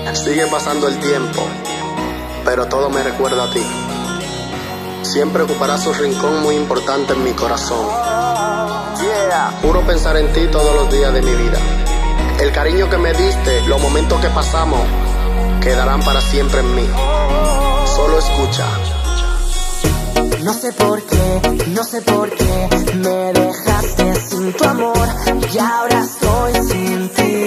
Sigue pasando el tiempo, pero todo me recuerda a ti. Siempre ocuparás un rincón muy importante en mi corazón. Juro pensar en ti todos los días de mi vida. El cariño que me diste, los momentos que pasamos, quedarán para siempre en mí. Solo escucha. No sé por qué me dejaste sin tu amor y ahora estoy sin ti.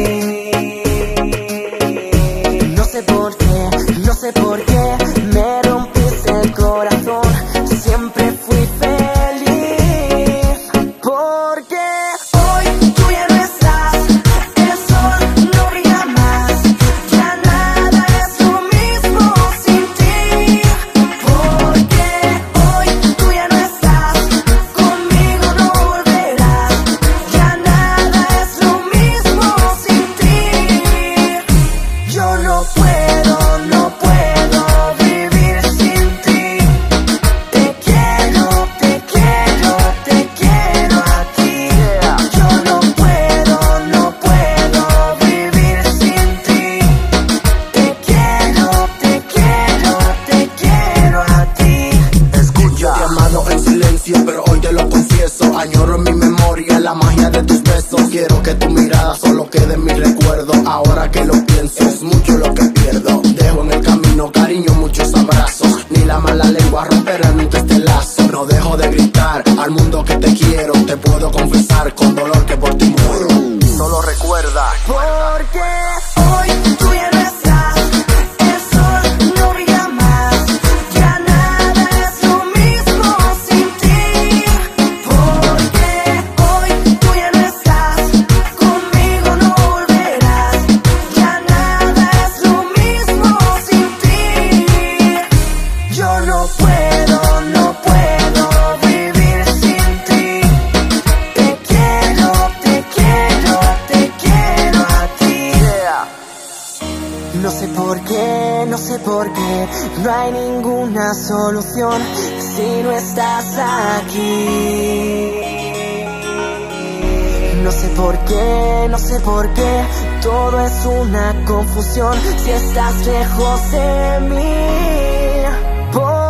No sé por qué me rompiste el corazón. Siempre fui feliz porque hoy tú ya no estás. El sol no brilla más. Ya nada es lo mismo sin ti. Porque hoy tú ya no estás. Conmigo no volverás. Ya nada es lo mismo sin ti. Yo no puedo vivir sin ti. Te quiero aquí. Yo no puedo vivir sin ti. Te quiero a ti. Escucha, te he amado en silencio, pero hoy te lo confieso. Añoro en mi memoria la magia de tus besos. Quiero que tu mirada solo quede en mi recuerdo. Ahora que lo pienso, es mucho lo que pierdo. Dejo en el camino, cariño, muchos abrazos. Ni la mala lengua romperá nunca este lazo. No dejo de gritar al mundo que te quiero. Te puedo confesar con dolor que por ti muero. Solo recuerda, Porque hoy tú ya no estás. El sol no brilla más. Ya nada es lo mismo sin ti. Porque hoy tú ya no estás. Conmigo no volverás. Ya nada es lo mismo sin ti. Yo no puedo vivir sin ti. Te quiero a ti. No sé por qué, no hay ninguna solución si no estás aquí. No sé por qué, todo es una confusión si estás lejos de mí.